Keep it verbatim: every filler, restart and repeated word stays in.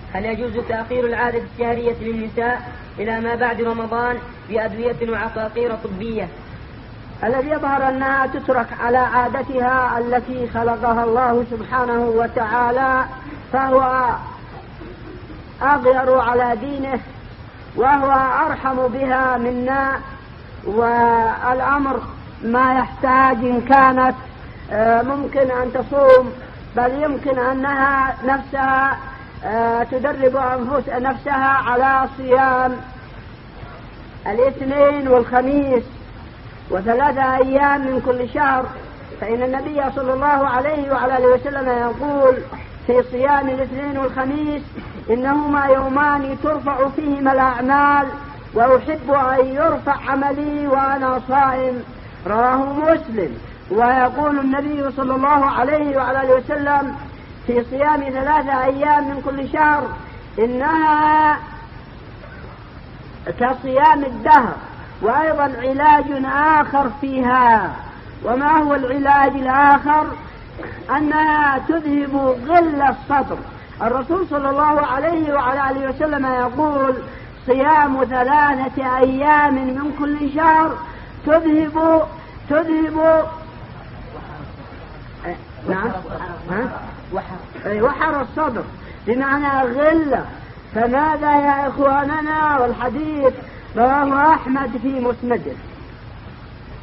هل يجوز تأخير العادة الشهرية للنساء إلى ما بعد رمضان بأدوية وعقاقير طبية؟ الذي يظهر أنها تترك على عادتها التي خلقها الله سبحانه وتعالى، فهو أغير على دينه وهو أرحم بها منا، والأمر ما يحتاج إن كانت ممكن أن تصوم، بل يمكن أنها نفسها تدرب أنفس نفسها على صيام الاثنين والخميس وثلاثة أيام من كل شهر، فإن النبي صلى الله عليه وعلى آله وسلم يقول في صيام الاثنين والخميس: إنهما يومان ترفع فيهما الأعمال وأحب أن يرفع عملي وأنا صائم، رواه مسلم. ويقول النبي صلى الله عليه وعلى آله وسلم في صيام ثلاثة أيام من كل شهر: إنها كصيام الدهر. وأيضا علاج آخر فيها. وما هو العلاج الآخر؟ أنها تذهب غل الصدر. الرسول صلى الله عليه وعلى آله وسلم يقول: صيام ثلاثة أيام من كل شهر تذهب تذهب نعم وحر الصدر، بمعنى غلة. فماذا يا إخواننا؟ والحديث رواه أحمد في مسنده.